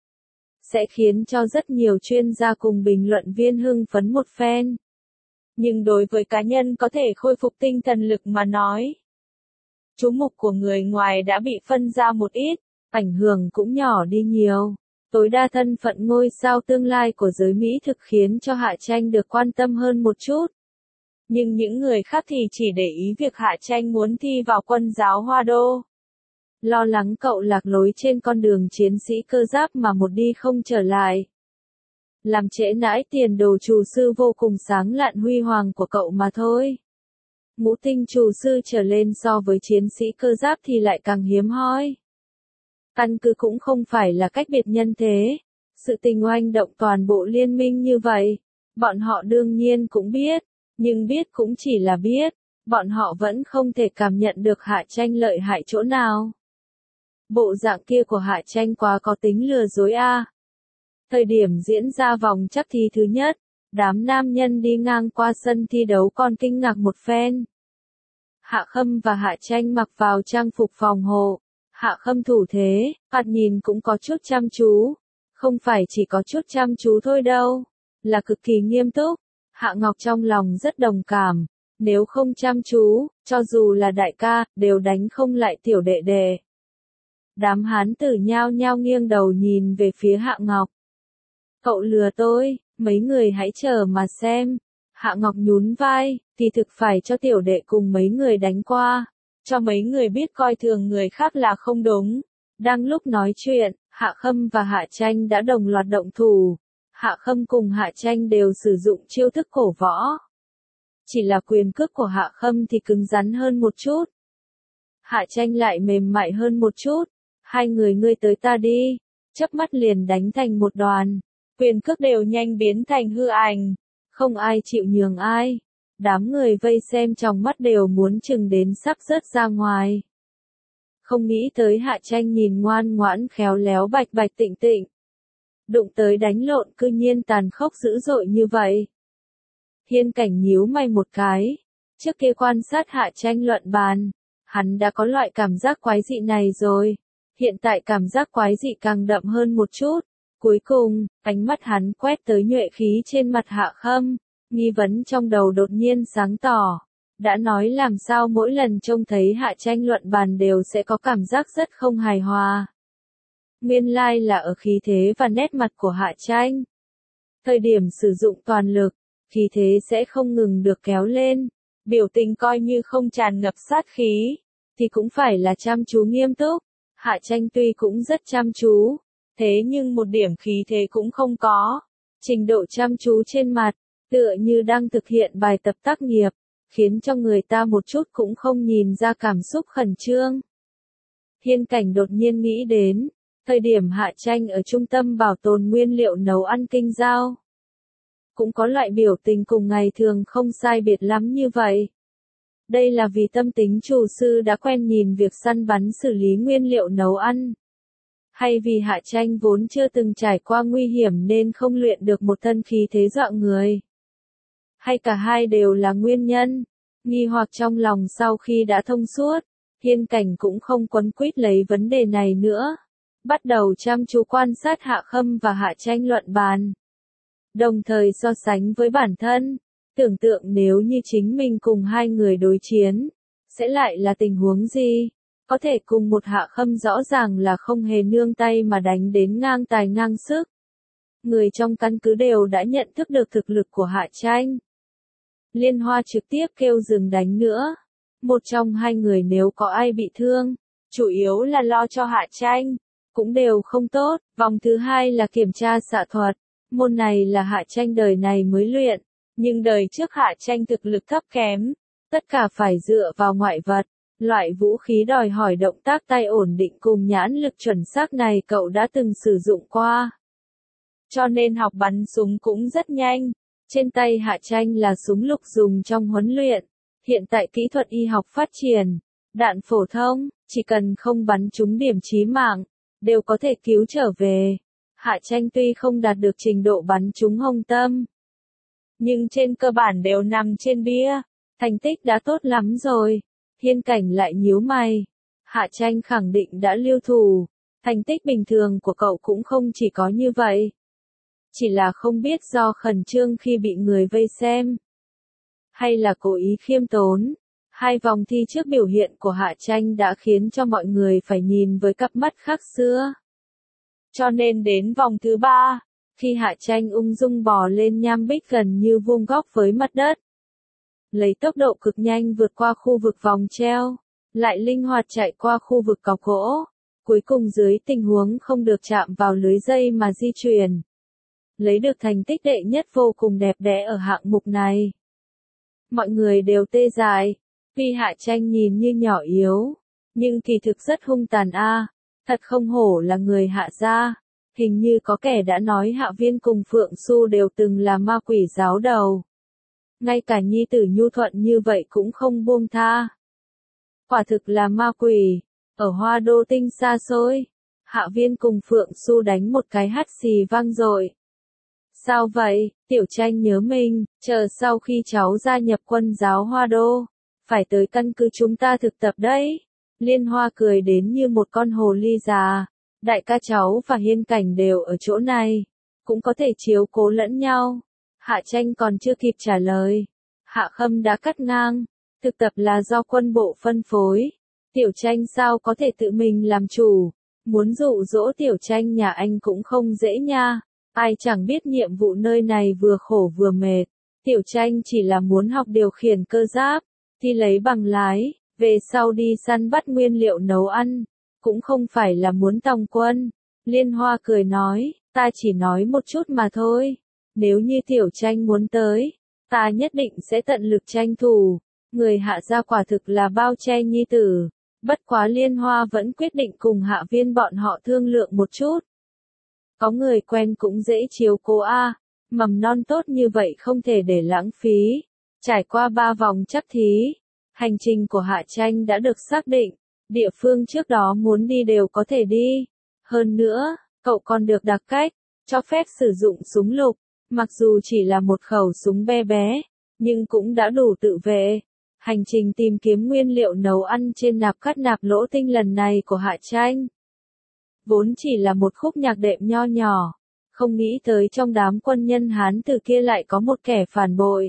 sẽ khiến cho rất nhiều chuyên gia cùng bình luận viên hưng phấn một phen. Nhưng đối với cá nhân có thể khôi phục tinh thần lực mà nói, chú mục của người ngoài đã bị phân ra một ít, ảnh hưởng cũng nhỏ đi nhiều. Tối đa thân phận ngôi sao tương lai của giới mỹ thực khiến cho Hạ Tranh được quan tâm hơn một chút. Nhưng những người khác thì chỉ để ý việc Hạ Tranh muốn thi vào quân giáo Hoa Đô. Lo lắng cậu lạc lối trên con đường chiến sĩ cơ giáp mà một đi không trở lại. Làm trễ nãi tiền đồ trù sư vô cùng sáng lạn huy hoàng của cậu mà thôi. Ngũ tinh trù sư trở lên so với chiến sĩ cơ giáp thì lại càng hiếm hoi. Căn cứ cũng không phải là cách biệt nhân thế. Sự tình oanh động toàn bộ liên minh như vậy, bọn họ đương nhiên cũng biết, nhưng biết cũng chỉ là biết, bọn họ vẫn không thể cảm nhận được Hạ Tranh lợi hại chỗ nào. Bộ dạng kia của Hạ Tranh quá có tính lừa dối a. Thời điểm diễn ra vòng chắc thi thứ nhất, đám nam nhân đi ngang qua sân thi đấu còn kinh ngạc một phen. Hạ Khâm và Hạ Tranh mặc vào trang phục phòng hộ. Hạ Khâm thủ thế, thoạt nhìn cũng có chút chăm chú. Không phải chỉ có chút chăm chú thôi đâu, là cực kỳ nghiêm túc. Hạ Ngọc trong lòng rất đồng cảm. Nếu không chăm chú, cho dù là đại ca, đều đánh không lại tiểu đệ đệ. Đám hán tử nhao nhao nghiêng đầu nhìn về phía Hạ Ngọc. Cậu lừa tôi, mấy người hãy chờ mà xem. Hạ Ngọc nhún vai, thì thực phải cho tiểu đệ cùng mấy người đánh qua. Cho mấy người biết coi thường người khác là không đúng. Đang lúc nói chuyện, Hạ Khâm và Hạ Tranh đã đồng loạt động thủ. Hạ Khâm cùng Hạ Tranh đều sử dụng chiêu thức cổ võ. Chỉ là quyền cước của Hạ Khâm thì cứng rắn hơn một chút. Hạ Tranh lại mềm mại hơn một chút. Hai người ngươi tới ta đi. Chớp mắt liền đánh thành một đoàn. Quyền cước đều nhanh biến thành hư ảnh. Không ai chịu nhường ai. Đám người vây xem trong mắt đều muốn chừng đến sắp rớt ra ngoài. Không nghĩ tới Hạ Tranh nhìn ngoan ngoãn khéo léo bạch bạch tịnh tịnh. Đụng tới đánh lộn cư nhiên tàn khốc dữ dội như vậy. Hiên Cảnh nhíu mày một cái. Trước kia quan sát Hạ Tranh luận bàn, hắn đã có loại cảm giác quái dị này rồi. Hiện tại cảm giác quái dị càng đậm hơn một chút. Cuối cùng, ánh mắt hắn quét tới nhuệ khí trên mặt Hạ Khâm. Nghi vấn trong đầu đột nhiên sáng tỏ. Đã nói làm sao mỗi lần trông thấy Hạ Tranh luận bàn đều sẽ có cảm giác rất không hài hòa. Nguyên lai là ở khí thế và nét mặt của Hạ Tranh. Thời điểm sử dụng toàn lực, khí thế sẽ không ngừng được kéo lên. Biểu tình coi như không tràn ngập sát khí, thì cũng phải là chăm chú nghiêm túc. Hạ Tranh tuy cũng rất chăm chú, thế nhưng một điểm khí thế cũng không có. Trình độ chăm chú trên mặt, tựa như đang thực hiện bài tập tác nghiệp, khiến cho người ta một chút cũng không nhìn ra cảm xúc khẩn trương. Hiên Cảnh đột nhiên nghĩ đến, thời điểm Hạ Tranh ở trung tâm bảo tồn nguyên liệu nấu ăn Kinh Giao. Cũng có loại biểu tình cùng ngày thường không sai biệt lắm như vậy. Đây là vì tâm tính chủ sư đã quen nhìn việc săn bắn xử lý nguyên liệu nấu ăn. Hay vì Hạ Tranh vốn chưa từng trải qua nguy hiểm nên không luyện được một thân khí thế dọa người. Hay cả hai đều là nguyên nhân. Nghi hoặc trong lòng sau khi đã thông suốt, Hiên Cảnh cũng không quấn quýt lấy vấn đề này nữa. Bắt đầu chăm chú quan sát Hạ Khâm và Hạ Tranh luận bàn. Đồng thời so sánh với bản thân, tưởng tượng nếu như chính mình cùng hai người đối chiến, sẽ lại là tình huống gì? Có thể cùng một Hạ Khâm rõ ràng là không hề nương tay mà đánh đến ngang tài ngang sức. Người trong căn cứ đều đã nhận thức được thực lực của Hạ Tranh. Liên Hoa trực tiếp kêu dừng đánh nữa. Một trong hai người nếu có ai bị thương, chủ yếu là lo cho Hạ Tranh, cũng đều không tốt. Vòng thứ hai là kiểm tra xạ thuật. Môn này là Hạ Tranh đời này mới luyện, nhưng đời trước Hạ Tranh thực lực thấp kém. Tất cả phải dựa vào ngoại vật. Loại vũ khí đòi hỏi động tác tay ổn định cùng nhãn lực chuẩn xác này cậu đã từng sử dụng qua. Cho nên học bắn súng cũng rất nhanh. Trên tay Hạ Tranh là súng lục dùng trong huấn luyện. Hiện tại kỹ thuật y học phát triển, đạn phổ thông, chỉ cần không bắn trúng điểm chí mạng, đều có thể cứu trở về. Hạ Tranh tuy không đạt được trình độ bắn trúng hông tâm, nhưng trên cơ bản đều nằm trên bia, thành tích đã tốt lắm rồi. Hiên Cảnh lại nhíu mày. Hạ Tranh khẳng định đã lưu thủ, thành tích bình thường của cậu cũng không chỉ có như vậy. Chỉ là không biết do khẩn trương khi bị người vây xem, hay là cố ý khiêm tốn. Hai vòng thi trước biểu hiện của Hạ Tranh đã khiến cho mọi người phải nhìn với cặp mắt khác xưa. Cho nên đến vòng thứ ba, khi Hạ Tranh ung dung bò lên nham bích gần như vuông góc với mặt đất, lấy tốc độ cực nhanh vượt qua khu vực vòng treo, lại linh hoạt chạy qua khu vực cọc gỗ, cuối cùng dưới tình huống không được chạm vào lưới dây mà di chuyển, lấy được thành tích đệ nhất vô cùng đẹp đẽ ở hạng mục này. Mọi người đều tê dại, vì Hạ Tranh nhìn như nhỏ yếu, nhưng kỳ thực rất hung tàn a. Thật không hổ là người Hạ gia. Hình như có kẻ đã nói Hạ Viên cùng Phượng Xu đều từng là ma quỷ giáo đầu. Ngay cả nhi tử nhu thuận như vậy cũng không buông tha. Quả thực là ma quỷ. Ở Hoa Đô Tinh xa xôi, Hạ Viên cùng Phượng Xu đánh một cái hắt xì vang dội. Sao vậy? Tiểu Tranh nhớ mình, chờ sau khi cháu gia nhập quân giáo Hoa Đô, phải tới căn cứ chúng ta thực tập đấy. Liên Hoa cười đến như một con hồ ly già. Đại ca cháu và Hiên Cảnh đều ở chỗ này, cũng có thể chiếu cố lẫn nhau. Hạ Tranh còn chưa kịp trả lời. Hạ Khâm đã cắt ngang. Thực tập là do quân bộ phân phối. Tiểu Tranh sao có thể tự mình làm chủ. Muốn dụ dỗ Tiểu Tranh nhà anh cũng không dễ nha. Ai chẳng biết nhiệm vụ nơi này vừa khổ vừa mệt. Tiểu Tranh chỉ là muốn học điều khiển cơ giáp, thi lấy bằng lái, về sau đi săn bắt nguyên liệu nấu ăn. Cũng không phải là muốn tòng quân. Liên Hoa cười nói, ta chỉ nói một chút mà thôi. Nếu như Tiểu Tranh muốn tới, ta nhất định sẽ tận lực tranh thủ. Người Hạ gia quả thực là bao che nhi tử. Bất quá Liên Hoa vẫn quyết định cùng Hạ Viên bọn họ thương lượng một chút. Có người quen cũng dễ chiếu cố a, mầm non tốt như vậy không thể để lãng phí. Trải qua 3 vòng chắc thí, hành trình của Hạ Tranh đã được xác định, địa phương trước đó muốn đi đều có thể đi. Hơn nữa, cậu còn được đặc cách, cho phép sử dụng súng lục, mặc dù chỉ là một khẩu súng bé bé, nhưng cũng đã đủ tự vệ. Hành trình tìm kiếm nguyên liệu nấu ăn trên nạp cắt nạp lỗ tinh lần này của Hạ Tranh vốn chỉ là một khúc nhạc đệm nho nhỏ, không nghĩ tới trong đám quân nhân Hán từ kia lại có một kẻ phản bội.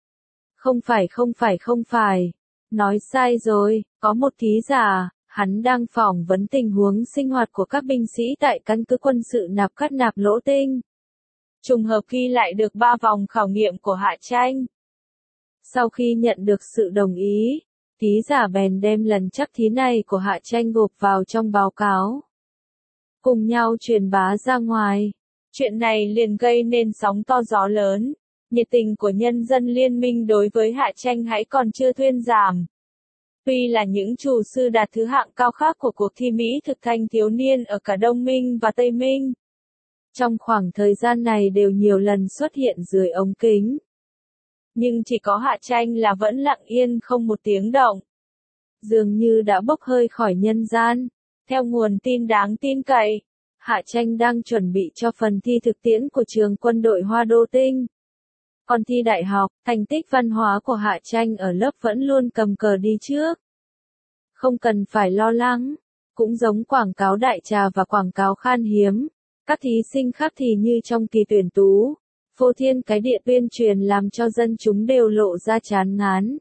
Không phải, nói sai rồi, có một thí giả, hắn đang phỏng vấn tình huống sinh hoạt của các binh sĩ tại căn cứ quân sự nạp cắt nạp lỗ tinh. Trùng hợp ghi lại được 3 vòng khảo nghiệm của Hạ Tranh. Sau khi nhận được sự đồng ý, thí giả bèn đem lần chắc thí này của Hạ Tranh gộp vào trong báo cáo, cùng nhau truyền bá ra ngoài. Chuyện này liền gây nên sóng to gió lớn. Nhiệt tình của nhân dân liên minh đối với Hạ Tranh hãy còn chưa thuyên giảm. Tuy là những chủ sư đạt thứ hạng cao khác của cuộc thi Mỹ thực thanh thiếu niên ở cả Đông Minh và Tây Minh, trong khoảng thời gian này đều nhiều lần xuất hiện dưới ống kính. Nhưng chỉ có Hạ Tranh là vẫn lặng yên không một tiếng động. Dường như đã bốc hơi khỏi nhân gian. Theo nguồn tin đáng tin cậy, Hạ Tranh đang chuẩn bị cho phần thi thực tiễn của trường quân đội Hoa Đô Tinh. Còn thi đại học, thành tích văn hóa của Hạ Tranh ở lớp vẫn luôn cầm cờ đi trước. Không cần phải lo lắng, cũng giống quảng cáo đại trà và quảng cáo khan hiếm. Các thí sinh khác thì như trong kỳ tuyển tú, phô thiên cái địa tuyên truyền làm cho dân chúng đều lộ ra chán ngán.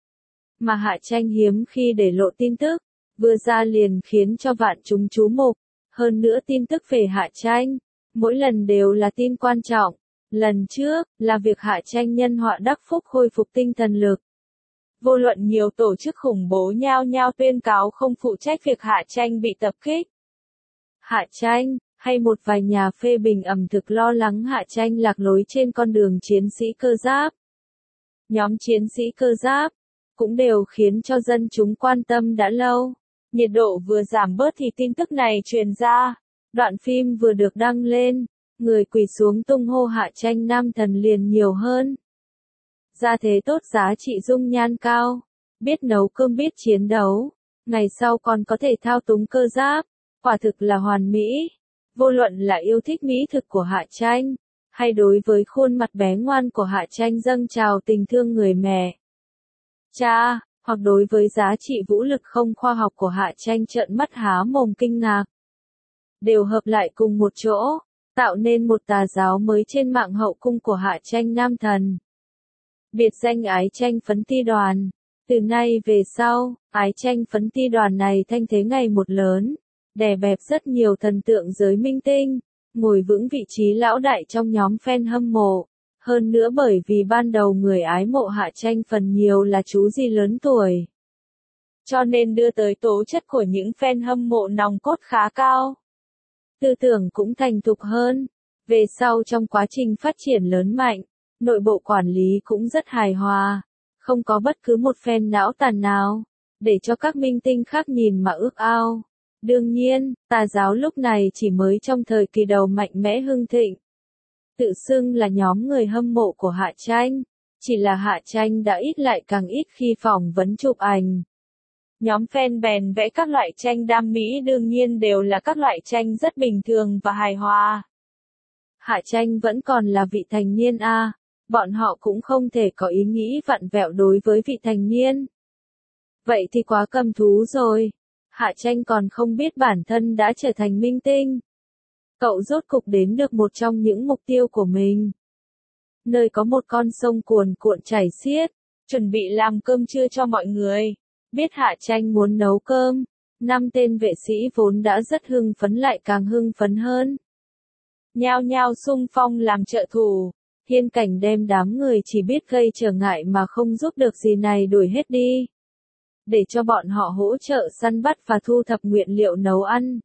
Mà Hạ Tranh hiếm khi để lộ tin tức, vừa ra liền khiến cho vạn chúng chú mục. Hơn nữa tin tức về Hạ Tranh, mỗi lần đều là tin quan trọng. Lần trước, là việc Hạ Tranh nhân họa đắc phúc khôi phục tinh thần lực. Vô luận nhiều tổ chức khủng bố nhao nhao tuyên cáo không phụ trách việc Hạ Tranh bị tập kích. Hạ Tranh, hay một vài nhà phê bình ẩm thực lo lắng Hạ Tranh lạc lối trên con đường chiến sĩ cơ giáp. Nhóm chiến sĩ cơ giáp, cũng đều khiến cho dân chúng quan tâm đã lâu. Nhiệt độ vừa giảm bớt thì tin tức này truyền ra. Đoạn phim vừa được đăng lên, người quỳ xuống tung hô Hạ Tranh nam thần liền nhiều hơn. Gia thế tốt, giá trị dung nhan cao, biết nấu cơm biết chiến đấu, ngày sau còn có thể thao túng cơ giáp, quả thực là hoàn mỹ. Vô luận là yêu thích mỹ thực của Hạ Tranh, hay đối với khuôn mặt bé ngoan của Hạ Tranh dâng trào tình thương người mẹ cha, hoặc đối với giá trị vũ lực không khoa học của Hạ Tranh trợn mắt há mồm kinh ngạc, đều hợp lại cùng một chỗ, tạo nên một tà giáo mới trên mạng hậu cung của Hạ Tranh nam thần. Biệt danh Ái Tranh Phấn Ti Đoàn. Từ nay về sau, Ái Tranh Phấn Ti Đoàn này thanh thế ngày một lớn, đè bẹp rất nhiều thần tượng giới minh tinh, ngồi vững vị trí lão đại trong nhóm fan hâm mộ. Hơn nữa bởi vì ban đầu người ái mộ Hạ Tranh phần nhiều là chú dì lớn tuổi, cho nên đưa tới tố chất của những fan hâm mộ nòng cốt khá cao. Tư tưởng cũng thành thục hơn. Về sau trong quá trình phát triển lớn mạnh, nội bộ quản lý cũng rất hài hòa, không có bất cứ một fan não tàn nào, để cho các minh tinh khác nhìn mà ước ao. Đương nhiên, tà giáo lúc này chỉ mới trong thời kỳ đầu mạnh mẽ hưng thịnh. Tự xưng là nhóm người hâm mộ của Hạ Tranh, chỉ là Hạ Tranh đã ít lại càng ít khi phỏng vấn chụp ảnh. Nhóm fan bèn vẽ các loại tranh đam mỹ, đương nhiên đều là các loại tranh rất bình thường và hài hòa. Hạ Tranh vẫn còn là vị thành niên a, bọn họ cũng không thể có ý nghĩ vặn vẹo đối với vị thành niên. Vậy thì quá cầm thú rồi. Hạ Tranh còn không biết bản thân đã trở thành minh tinh. Cậu rốt cục đến được một trong những mục tiêu của mình. Nơi có một con sông cuồn cuộn chảy xiết, chuẩn bị làm cơm trưa cho mọi người. Biết Hạ Tranh muốn nấu cơm, 5 tên vệ sĩ vốn đã rất hưng phấn lại càng hưng phấn hơn. Nhao nhao xung phong làm trợ thủ. Hiên Cảnh đem đám người chỉ biết gây trở ngại mà không giúp được gì này đuổi hết đi. Để cho bọn họ hỗ trợ săn bắt và thu thập nguyên liệu nấu ăn.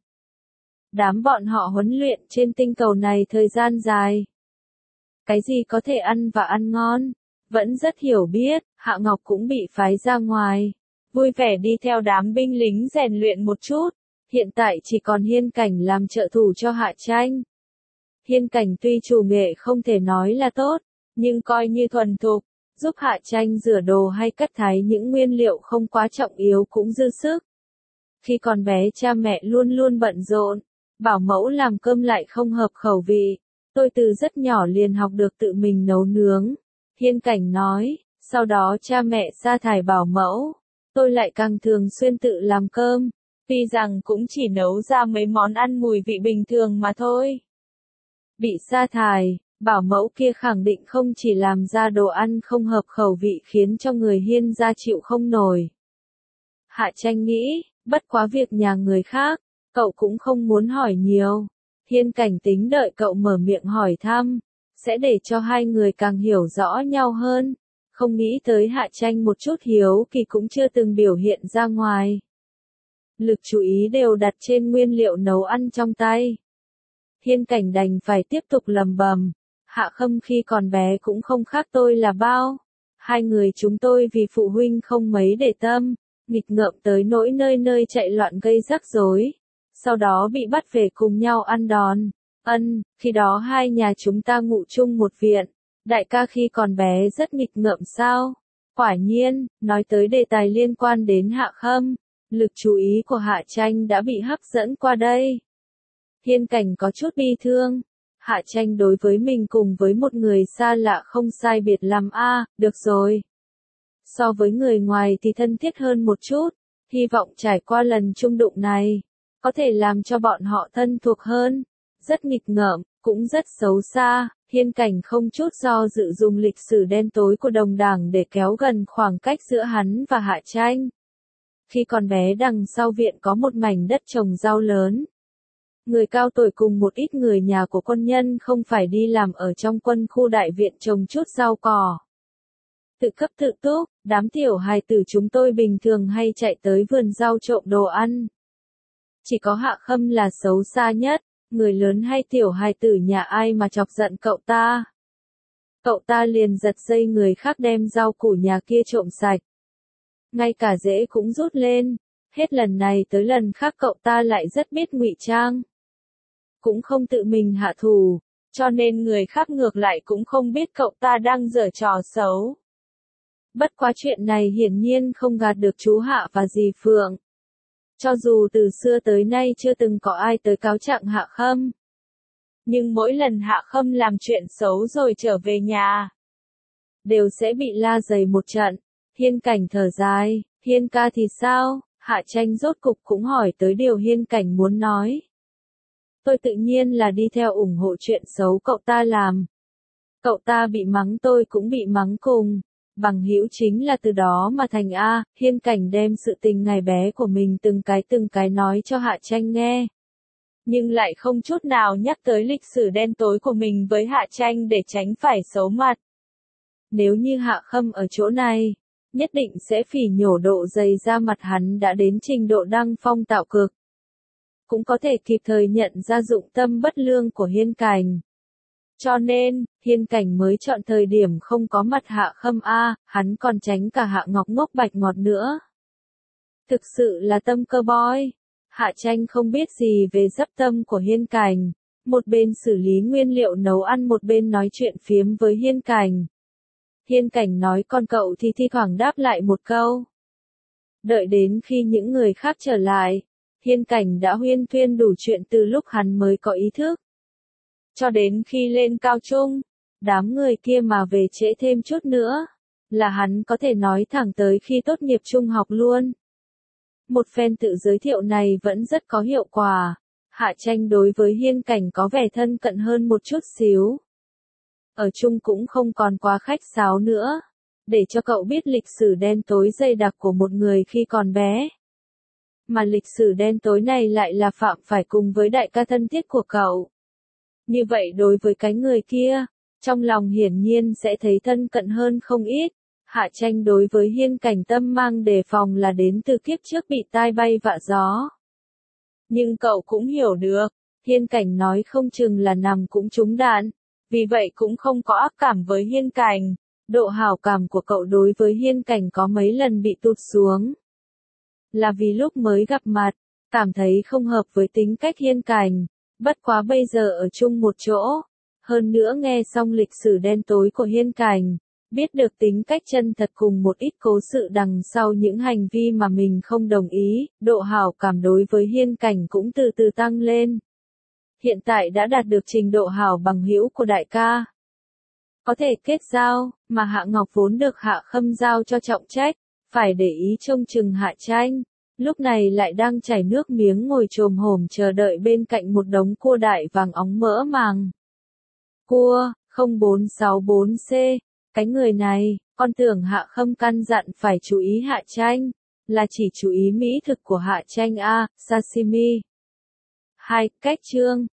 Đám bọn họ huấn luyện trên tinh cầu này thời gian dài. Cái gì có thể ăn và ăn ngon, vẫn rất hiểu biết. Hạ Ngọc cũng bị phái ra ngoài, vui vẻ đi theo đám binh lính rèn luyện một chút. Hiện tại chỉ còn Hiên Cảnh làm trợ thủ cho Hạ Tranh. Hiên Cảnh tuy chủ nghệ không thể nói là tốt, nhưng coi như thuần thục, giúp Hạ Tranh rửa đồ hay cắt thái những nguyên liệu không quá trọng yếu cũng dư sức. Khi còn bé cha mẹ luôn luôn bận rộn, bảo mẫu làm cơm lại không hợp khẩu vị. Tôi từ rất nhỏ liền học được tự mình nấu nướng. Hiên Cảnh nói, sau đó cha mẹ sa thải bảo mẫu. Tôi lại càng thường xuyên tự làm cơm, tuy rằng cũng chỉ nấu ra mấy món ăn mùi vị bình thường mà thôi. Bị sa thải, bảo mẫu kia khẳng định không chỉ làm ra đồ ăn không hợp khẩu vị khiến cho người Hiên gia chịu không nổi. Hạ Tranh nghĩ, bất quá việc nhà người khác, cậu cũng không muốn hỏi nhiều. Hiên Cảnh tính đợi cậu mở miệng hỏi thăm, sẽ để cho hai người càng hiểu rõ nhau hơn. Không nghĩ tới Hạ Tranh một chút hiếu kỳ cũng chưa từng biểu hiện ra ngoài. Lực chú ý đều đặt trên nguyên liệu nấu ăn trong tay. Hiên Cảnh đành phải tiếp tục lầm bầm. Hạ Khâm khi còn bé cũng không khác tôi là bao. Hai người chúng tôi vì phụ huynh không mấy để tâm, nghịch ngợm tới nỗi nơi nơi chạy loạn gây rắc rối. Sau đó bị bắt về cùng nhau ăn đòn. Khi đó hai nhà chúng ta ngủ chung một viện. Đại ca khi còn bé rất nghịch ngợm sao? Quả nhiên, nói tới đề tài liên quan đến Hạ Khâm, lực chú ý của Hạ Tranh đã bị hấp dẫn qua đây. Hiên Cảnh có chút bi thương. Hạ Tranh đối với mình cùng với một người xa lạ không sai biệt lắm được rồi. So với người ngoài thì thân thiết hơn một chút, hy vọng trải qua lần chung đụng này, có thể làm cho bọn họ thân thuộc hơn. Rất nghịch ngợm, cũng rất xấu xa. Hiên Cảnh không chút do dự dùng lịch sử đen tối của đồng đảng để kéo gần khoảng cách giữa hắn và Hạ Tranh. Khi còn bé đằng sau viện có một mảnh đất trồng rau lớn. Người cao tuổi cùng một ít người nhà của quân nhân không phải đi làm ở trong quân khu đại viện trồng chút rau cỏ. Tự cấp tự túc, đám tiểu hài tử chúng tôi bình thường hay chạy tới vườn rau trộm đồ ăn. Chỉ có Hạ Khâm là xấu xa nhất. Người lớn hay tiểu hài tử nhà ai mà chọc giận cậu ta. Cậu ta liền giật dây người khác đem rau củ nhà kia trộm sạch. Ngay cả rễ cũng rút lên. Hết lần này tới lần khác cậu ta lại rất biết ngụy trang. Cũng không tự mình hạ thù, cho nên người khác ngược lại cũng không biết cậu ta đang giở trò xấu. Bất quá chuyện này hiển nhiên không gạt được chú Hạ và dì Phượng. Cho dù từ xưa tới nay chưa từng có ai tới cáo trạng Hạ Khâm. Nhưng mỗi lần Hạ Khâm làm chuyện xấu rồi trở về nhà, đều sẽ bị la dày một trận. Hiên Cảnh thở dài, Hiên ca thì sao? Hạ Tranh rốt cục cũng hỏi tới điều Hiên Cảnh muốn nói. Tôi tự nhiên là đi theo ủng hộ chuyện xấu cậu ta làm. Cậu ta bị mắng tôi cũng bị mắng cùng. Bằng hữu chính là từ đó mà thành Hiên Cảnh đem sự tình ngày bé của mình từng cái nói cho Hạ Tranh nghe. Nhưng lại không chút nào nhắc tới lịch sử đen tối của mình với Hạ Tranh để tránh phải xấu mặt. Nếu như Hạ Khâm ở chỗ này, nhất định sẽ phỉ nhổ độ dày da mặt hắn đã đến trình độ đăng phong tạo cực. Cũng có thể kịp thời nhận ra dụng tâm bất lương của Hiên Cảnh. Cho nên, Hiên Cảnh mới chọn thời điểm không có mặt Hạ Khâm hắn còn tránh cả Hạ Ngọc ngốc bạch ngọt nữa. Thực sự là tâm cơ boy. Hạ Tranh không biết gì về dấp tâm của Hiên Cảnh. Một bên xử lý nguyên liệu nấu ăn một bên nói chuyện phiếm với Hiên Cảnh. Hiên Cảnh nói con cậu thì thi thoảng đáp lại một câu. Đợi đến khi những người khác trở lại, Hiên Cảnh đã huyên thuyên đủ chuyện từ lúc hắn mới có ý thức. Cho đến khi lên cao trung, đám người kia mà về trễ thêm chút nữa, là hắn có thể nói thẳng tới khi tốt nghiệp trung học luôn. Một phen tự giới thiệu này vẫn rất có hiệu quả. Hạ Tranh đối với Hiên Cảnh có vẻ thân cận hơn một chút xíu. Ở chung cũng không còn quá khách sáo nữa. Để cho cậu biết lịch sử đen tối dày đặc của một người khi còn bé. Mà lịch sử đen tối này lại là phạm phải cùng với đại ca thân thiết của cậu. Như vậy đối với cái người kia, trong lòng hiển nhiên sẽ thấy thân cận hơn không ít. Hạ Tranh đối với Hiên Cảnh tâm mang đề phòng là đến từ kiếp trước bị tai bay vạ gió. Nhưng cậu cũng hiểu được, Hiên Cảnh nói không chừng là nằm cũng trúng đạn, vì vậy cũng không có ác cảm với Hiên Cảnh. Độ hảo cảm của cậu đối với Hiên Cảnh có mấy lần bị tụt xuống. Là vì lúc mới gặp mặt, cảm thấy không hợp với tính cách Hiên Cảnh, bất quá bây giờ ở chung một chỗ. Hơn nữa nghe xong lịch sử đen tối của Hiên Cảnh, biết được tính cách chân thật cùng một ít cố sự đằng sau những hành vi mà mình không đồng ý, độ hảo cảm đối với Hiên Cảnh cũng từ từ tăng lên. Hiện tại đã đạt được trình độ hảo bằng hữu của đại ca. Có thể kết giao, mà Hạ Ngọc vốn được Hạ Khâm giao cho trọng trách, phải để ý trông chừng Hạ Tranh, lúc này lại đang chảy nước miếng ngồi chồm hổm chờ đợi bên cạnh một đống cua đại vàng óng mỡ màng. Cua, 0464C, cái người này, con tưởng Hạ Khâm căn dặn phải chú ý Hạ Tranh, là chỉ chú ý mỹ thực của Hạ Tranh a, sashimi. 2. Cách chương